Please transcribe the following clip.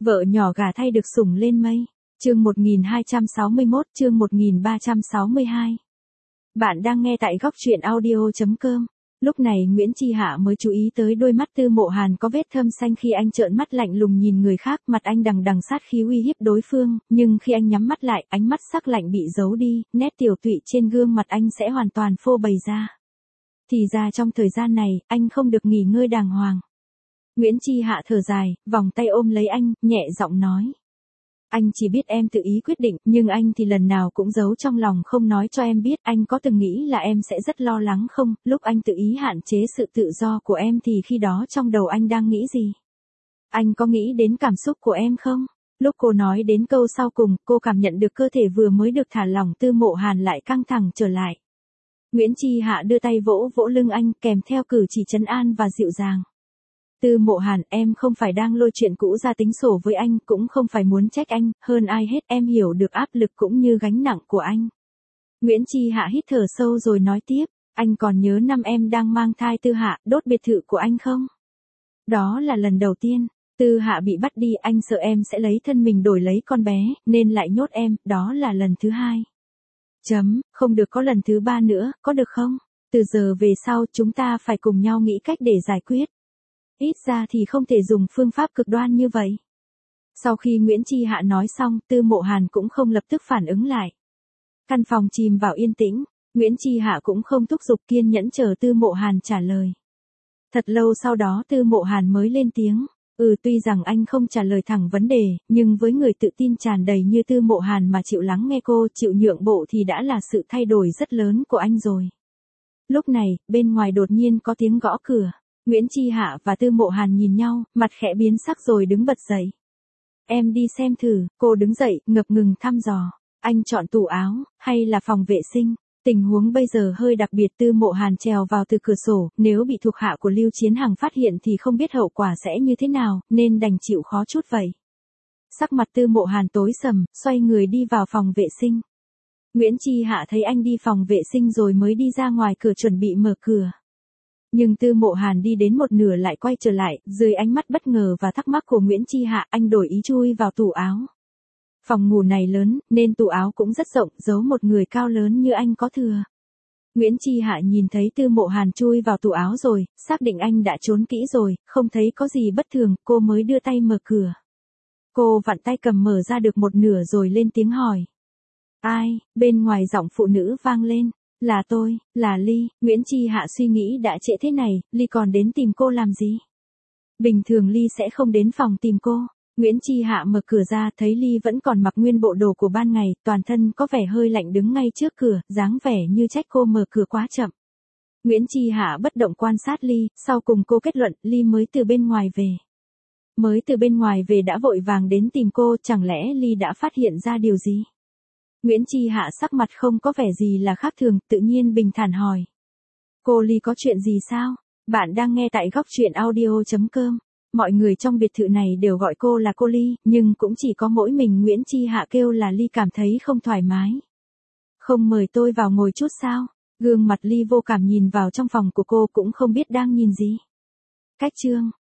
Vợ nhỏ gả thay được sủng lên mây. Chương 1261, chương 1362. Bạn đang nghe tại góc truyện audio.com. Lúc này Nguyễn Chi Hạ mới chú ý tới đôi mắt Tư Mộ Hàn có vết thâm xanh khi anh trợn mắt lạnh lùng nhìn người khác, mặt anh đằng đằng sát khí uy hiếp đối phương, nhưng khi anh nhắm mắt lại, ánh mắt sắc lạnh bị giấu đi, nét tiểu tụy trên gương mặt anh sẽ hoàn toàn phô bày ra. Thì ra trong thời gian này, anh không được nghỉ ngơi đàng hoàng. Nguyễn Chi Hạ thở dài, vòng tay ôm lấy anh, nhẹ giọng nói. Anh chỉ biết em tự ý quyết định, nhưng anh thì lần nào cũng giấu trong lòng không nói cho em biết. Anh có từng nghĩ là em sẽ rất lo lắng không? Lúc anh tự ý hạn chế sự tự do của em thì khi đó trong đầu anh đang nghĩ gì? Anh có nghĩ đến cảm xúc của em không? Lúc cô nói đến câu sau cùng, cô cảm nhận được cơ thể vừa mới được thả lỏng Tư Mộ Hàn lại căng thẳng trở lại. Nguyễn Chi Hạ đưa tay vỗ vỗ lưng anh, kèm theo cử chỉ trấn an và dịu dàng. Tư Mộ Hàn, em không phải đang lôi chuyện cũ ra tính sổ với anh, cũng không phải muốn trách anh, hơn ai hết em hiểu được áp lực cũng như gánh nặng của anh. Nguyễn Chi Hạ hít thở sâu rồi nói tiếp, anh còn nhớ năm em đang mang thai Tư Hạ, đốt biệt thự của anh không? Đó là lần đầu tiên, Tư Hạ bị bắt đi, anh sợ em sẽ lấy thân mình đổi lấy con bé, nên lại nhốt em, đó là lần thứ hai. Không được có lần thứ ba nữa, có được không? Từ giờ về sau chúng ta phải cùng nhau nghĩ cách để giải quyết. Ít ra thì không thể dùng phương pháp cực đoan như vậy. Sau khi Nguyễn Chi Hạ nói xong, Tư Mộ Hàn cũng không lập tức phản ứng lại. Căn phòng chìm vào yên tĩnh, Nguyễn Chi Hạ cũng không thúc giục, kiên nhẫn chờ Tư Mộ Hàn trả lời. Thật lâu sau đó Tư Mộ Hàn mới lên tiếng. Tuy rằng anh không trả lời thẳng vấn đề, nhưng với người tự tin tràn đầy như Tư Mộ Hàn mà chịu lắng nghe cô, chịu nhượng bộ thì đã là sự thay đổi rất lớn của anh rồi. Lúc này, bên ngoài đột nhiên có tiếng gõ cửa. Nguyễn Chi Hạ và Tư Mộ Hàn nhìn nhau, mặt khẽ biến sắc rồi đứng bật dậy. Em đi xem thử, cô đứng dậy, ngập ngừng thăm dò. Anh chọn tủ áo, hay là phòng vệ sinh? Tình huống bây giờ hơi đặc biệt. Tư Mộ Hàn trèo vào từ cửa sổ, nếu bị thuộc hạ của Lưu Chiến Hằng phát hiện thì không biết hậu quả sẽ như thế nào, nên đành chịu khó chút vậy. Sắc mặt Tư Mộ Hàn tối sầm, xoay người đi vào phòng vệ sinh. Nguyễn Chi Hạ thấy anh đi phòng vệ sinh rồi mới đi ra ngoài cửa chuẩn bị mở cửa. Nhưng Tư Mộ Hàn đi đến một nửa lại quay trở lại, dưới ánh mắt bất ngờ và thắc mắc của Nguyễn Chi Hạ, anh đổi ý chui vào tủ áo. Phòng ngủ này lớn, nên tủ áo cũng rất rộng, giấu một người cao lớn như anh có thừa. Nguyễn Chi Hạ nhìn thấy Tư Mộ Hàn chui vào tủ áo rồi, xác định anh đã trốn kỹ rồi, không thấy có gì bất thường, cô mới đưa tay mở cửa. Cô vặn tay cầm mở ra được một nửa rồi lên tiếng hỏi. Ai? Bên ngoài giọng phụ nữ vang lên. Là tôi, là Ly. Nguyễn Chi Hạ suy nghĩ đã trễ thế này, Ly còn đến tìm cô làm gì? Bình thường Ly sẽ không đến phòng tìm cô. Nguyễn Chi Hạ mở cửa ra thấy Ly vẫn còn mặc nguyên bộ đồ của ban ngày, toàn thân có vẻ hơi lạnh đứng ngay trước cửa, dáng vẻ như trách cô mở cửa quá chậm. Nguyễn Chi Hạ bất động quan sát Ly, sau cùng cô kết luận Ly mới từ bên ngoài về. Mới từ bên ngoài về đã vội vàng đến tìm cô, chẳng lẽ Ly đã phát hiện ra điều gì? Nguyễn Chi Hạ sắc mặt không có vẻ gì là khác thường, tự nhiên bình thản hỏi. Cô Ly có chuyện gì sao? Bạn đang nghe tại góc truyện audio.com. Mọi người trong biệt thự này đều gọi cô là cô Ly, nhưng cũng chỉ có mỗi mình Nguyễn Chi Hạ kêu là Ly cảm thấy không thoải mái. Không mời tôi vào ngồi chút sao? Gương mặt Ly vô cảm nhìn vào trong phòng của cô cũng không biết đang nhìn gì. Cách chương.